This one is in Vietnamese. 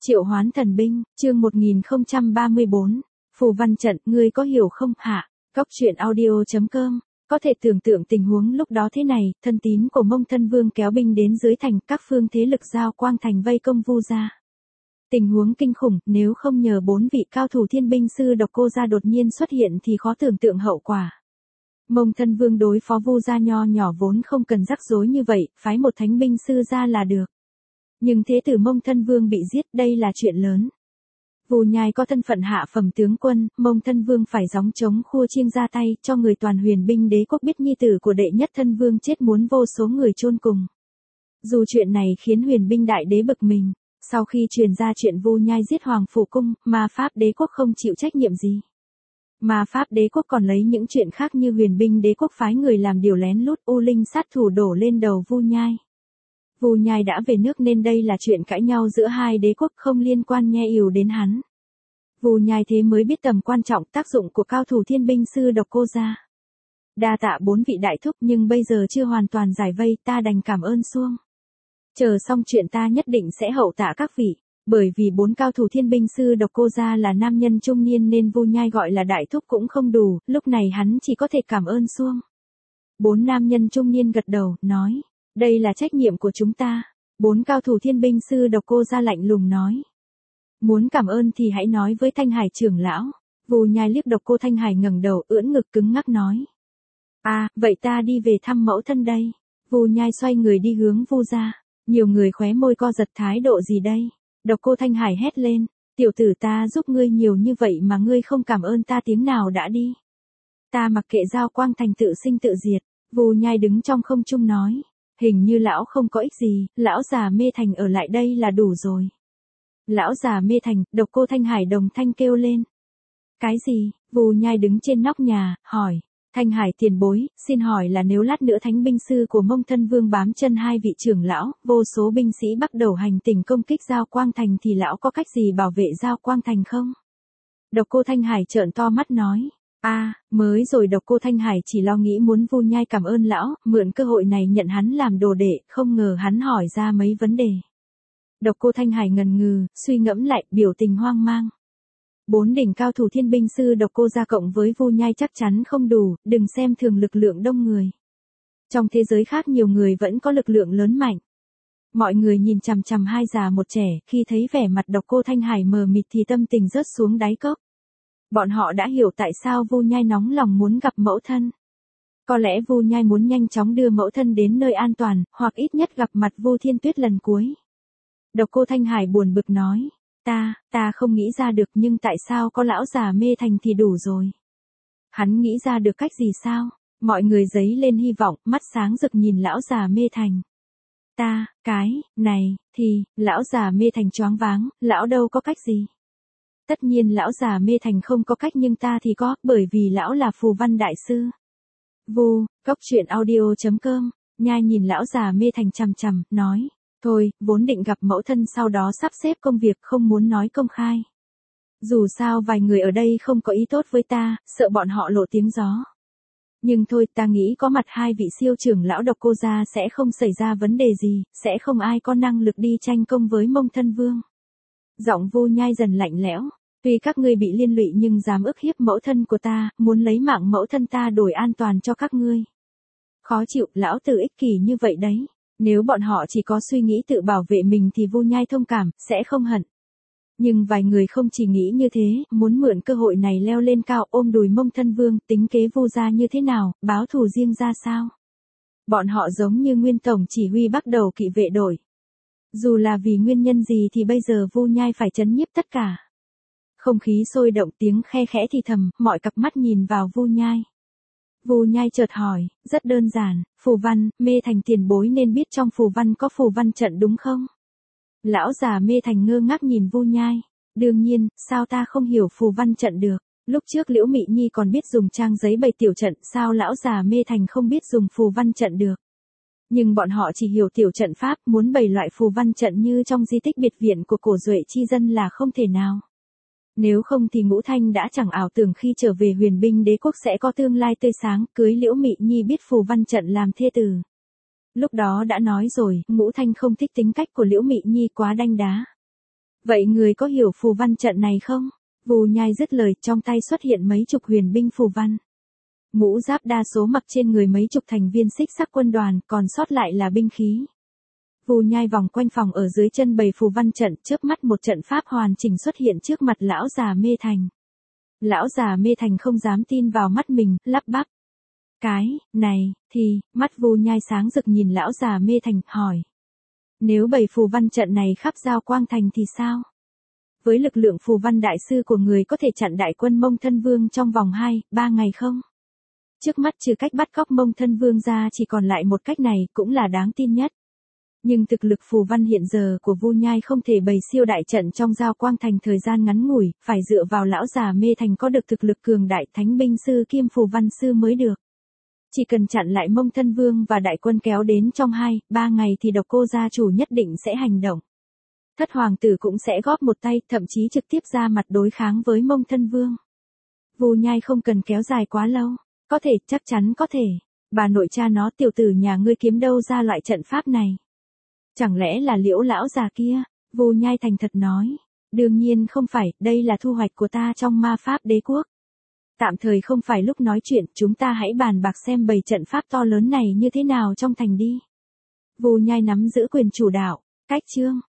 Triệu hoán thần binh, chương 1034. Phù văn trận, ngươi có hiểu không hả? Góc truyện audio.com. Có thể tưởng tượng tình huống lúc đó thế này, thân tín của Mông Thân Vương kéo binh đến dưới thành, các phương thế lực giao quang thành vây công Vu gia. Tình huống kinh khủng, nếu không nhờ 4 vị cao thủ thiên binh sư Độc Cô gia đột nhiên xuất hiện thì khó tưởng tượng hậu quả. Mông Thân Vương đối phó Vu gia nho nhỏ vốn không cần rắc rối như vậy, phái một thánh binh sư ra là được. Nhưng thế tử Mông Thân Vương bị giết, đây là chuyện lớn. Vu Nhai có thân phận hạ phẩm tướng quân, Mông Thân Vương phải gióng trống khua chiêng ra tay, cho người toàn Huyền binh đế quốc biết nhi tử của đệ nhất thân vương chết muốn vô số người chôn cùng. Dù chuyện này khiến Huyền binh đại đế bực mình, sau khi truyền ra chuyện Vu Nhai giết Hoàng Phủ Cung, Ma Pháp đế quốc không chịu trách nhiệm gì. Ma Pháp đế quốc còn lấy những chuyện khác như Huyền binh đế quốc phái người làm điều lén lút U Linh sát thủ đổ lên đầu Vu Nhai. Vu Nhai đã về nước nên đây là chuyện cãi nhau giữa hai đế quốc không liên quan nhe ỉu đến hắn. Vu Nhai thế mới biết tầm quan trọng tác dụng của cao thủ thiên binh sư Độc Cô gia. Đa tạ 4 vị đại thúc nhưng bây giờ chưa hoàn toàn giải vây, ta đành cảm ơn xuông. Chờ xong chuyện ta nhất định sẽ hậu tạ các vị, bởi vì 4 cao thủ thiên binh sư Độc Cô gia là nam nhân trung niên nên Vu Nhai gọi là đại thúc cũng không đủ, lúc này hắn chỉ có thể cảm ơn xuông. 4 nam nhân trung niên gật đầu, nói. Đây là trách nhiệm của chúng ta. 4 cao thủ thiên binh sư Độc Cô gia lạnh lùng nói. Muốn cảm ơn thì hãy nói với Thanh Hải trưởng lão. Vu Nhai liếc Độc Cô Thanh Hải ngẩng đầu ưỡn ngực cứng ngắc nói. Vậy ta đi về thăm mẫu thân đây. Vu Nhai xoay người đi hướng Vu gia. Nhiều người khóe môi co giật thái độ gì đây. Độc Cô Thanh Hải hét lên. Tiểu tử ta giúp ngươi nhiều như vậy mà ngươi không cảm ơn ta tiếng nào đã đi. Ta mặc kệ giao quang thành tự sinh tự diệt. Vu Nhai đứng trong không trung nói. Hình như lão không có ích gì, lão già Mê Thành ở lại đây là đủ rồi. Lão già Mê Thành, Độc Cô Thanh Hải đồng thanh kêu lên. Cái gì? Vu Nhai đứng trên nóc nhà, hỏi. Thanh Hải tiền bối, xin hỏi là nếu lát nữa thánh binh sư của Mông Thân Vương bám chân hai vị trưởng lão, vô số binh sĩ bắt đầu hành tình công kích Giao Quang Thành thì lão có cách gì bảo vệ Giao Quang Thành không? Độc Cô Thanh Hải trợn to mắt nói. Mới rồi Độc Cô Thanh Hải chỉ lo nghĩ muốn Vu Nhai cảm ơn lão, mượn cơ hội này nhận hắn làm đồ đệ, không ngờ hắn hỏi ra mấy vấn đề. Độc Cô Thanh Hải ngần ngừ, suy ngẫm lại, biểu tình hoang mang. 4 đỉnh cao thủ thiên binh sư Độc Cô gia cộng với Vu Nhai chắc chắn không đủ, đừng xem thường lực lượng đông người. Trong thế giới khác nhiều người vẫn có lực lượng lớn mạnh. Mọi người nhìn chằm chằm hai già một trẻ, khi thấy vẻ mặt Độc Cô Thanh Hải mờ mịt thì tâm tình rớt xuống đáy cốc. Bọn họ đã hiểu tại sao Vu Nhai nóng lòng muốn gặp mẫu thân. Có lẽ Vu Nhai muốn nhanh chóng đưa mẫu thân đến nơi an toàn, hoặc ít nhất gặp mặt Vu Thiên Tuyết lần cuối. Độc Cô Thanh Hải buồn bực nói. Ta không nghĩ ra được nhưng tại sao có lão già Mê Thành thì đủ rồi. Hắn nghĩ ra được cách gì sao? Mọi người giấy lên hy vọng, mắt sáng rực nhìn lão già Mê Thành. Lão già Mê Thành choáng váng, lão đâu có cách gì. Tất nhiên lão già Mê Thành không có cách nhưng ta thì có, bởi vì lão là phù văn đại sư. Góc truyện audio.com, Nhai nhìn lão già Mê Thành chằm chằm, nói, thôi, vốn định gặp mẫu thân sau đó sắp xếp công việc không muốn nói công khai. Dù sao vài người ở đây không có ý tốt với ta, sợ bọn họ lộ tiếng gió. Nhưng thôi ta nghĩ có mặt hai vị siêu trưởng lão Độc Cô gia sẽ không xảy ra vấn đề gì, sẽ không ai có năng lực đi tranh công với Mông Thân Vương. Giọng Vu Nhai dần lạnh lẽo. Tuy các ngươi bị liên lụy nhưng dám ức hiếp mẫu thân của ta, muốn lấy mạng mẫu thân ta đổi an toàn cho các ngươi. Khó chịu, lão tử ích kỷ như vậy đấy. Nếu bọn họ chỉ có suy nghĩ tự bảo vệ mình thì Vu Nhai thông cảm, sẽ không hận. Nhưng vài người không chỉ nghĩ như thế, muốn mượn cơ hội này leo lên cao ôm đùi Mông Thân Vương, tính kế Vu gia như thế nào, báo thù riêng ra sao. Bọn họ giống như nguyên tổng chỉ huy bắt đầu kỵ vệ đội. Dù là vì nguyên nhân gì thì bây giờ Vu Nhai phải trấn nhiếp tất cả. Không khí sôi động tiếng khe khẽ thì thầm, mọi cặp mắt nhìn vào Vu Nhai. Vu Nhai chợt hỏi, rất đơn giản, phù văn, Mê Thành tiền bối nên biết trong phù văn có phù văn trận đúng không? Lão già Mê Thành ngơ ngác nhìn Vu Nhai. Đương nhiên, sao ta không hiểu phù văn trận được? Lúc trước Liễu Mị Nhi còn biết dùng trang giấy bày tiểu trận, sao lão già Mê Thành không biết dùng phù văn trận được? Nhưng bọn họ chỉ hiểu tiểu trận pháp, muốn bày loại phù văn trận như trong di tích biệt viện của cổ Duệ chi dân là không thể nào. Nếu không thì Ngũ Thanh đã chẳng ảo tưởng khi trở về Huyền binh đế quốc sẽ có tương lai tươi sáng, cưới Liễu Mị Nhi biết phù văn trận làm thê tử. Lúc đó đã nói rồi, Ngũ Thanh không thích tính cách của Liễu Mị Nhi quá đanh đá. Vậy người có hiểu phù văn trận này không? Vu Nhai dứt lời, trong tay xuất hiện mấy chục huyền binh phù văn. Mũ giáp đa số mặc trên người mấy chục thành viên xích sắc quân đoàn, còn sót lại là binh khí. Vu Nhai vòng quanh phòng ở dưới chân bày phù văn trận, chớp mắt một trận pháp hoàn chỉnh xuất hiện trước mặt lão già Mê Thành. Lão già Mê Thành không dám tin vào mắt mình, lắp bắp. Cái này thì, mắt Vu Nhai sáng rực nhìn lão già Mê Thành, hỏi. Nếu bày phù văn trận này khắp Giao Quang Thành thì sao? Với lực lượng phù văn đại sư của người có thể chặn đại quân Mông Thân Vương trong vòng 2-3 ngày không? Trước mắt trừ cách bắt cóc Mông Thân Vương ra chỉ còn lại một cách này, cũng là đáng tin nhất. Nhưng thực lực phù văn hiện giờ của Vu Nhai không thể bày siêu đại trận trong Giao Quang Thành thời gian ngắn ngủi, phải dựa vào lão già Mê Thành có được thực lực cường đại thánh binh sư kiêm phù văn sư mới được. Chỉ cần chặn lại Mông Thân Vương và đại quân kéo đến trong 2-3 ngày thì Độc Cô gia chủ nhất định sẽ hành động. Thất hoàng tử cũng sẽ góp một tay, thậm chí trực tiếp ra mặt đối kháng với Mông Thân Vương. Vu Nhai không cần kéo dài quá lâu. Có thể, chắc chắn có thể. Bà nội cha nó, tiểu tử nhà ngươi kiếm đâu ra loại trận pháp này? Chẳng lẽ là Liễu lão già kia? Vu Nhai thành thật nói. Đương nhiên không phải, đây là thu hoạch của ta trong ma pháp đế quốc. Tạm thời không phải lúc nói chuyện, chúng ta hãy bàn bạc xem bày trận pháp to lớn này như thế nào trong thành đi. Vu Nhai nắm giữ quyền chủ đạo. Cách chương.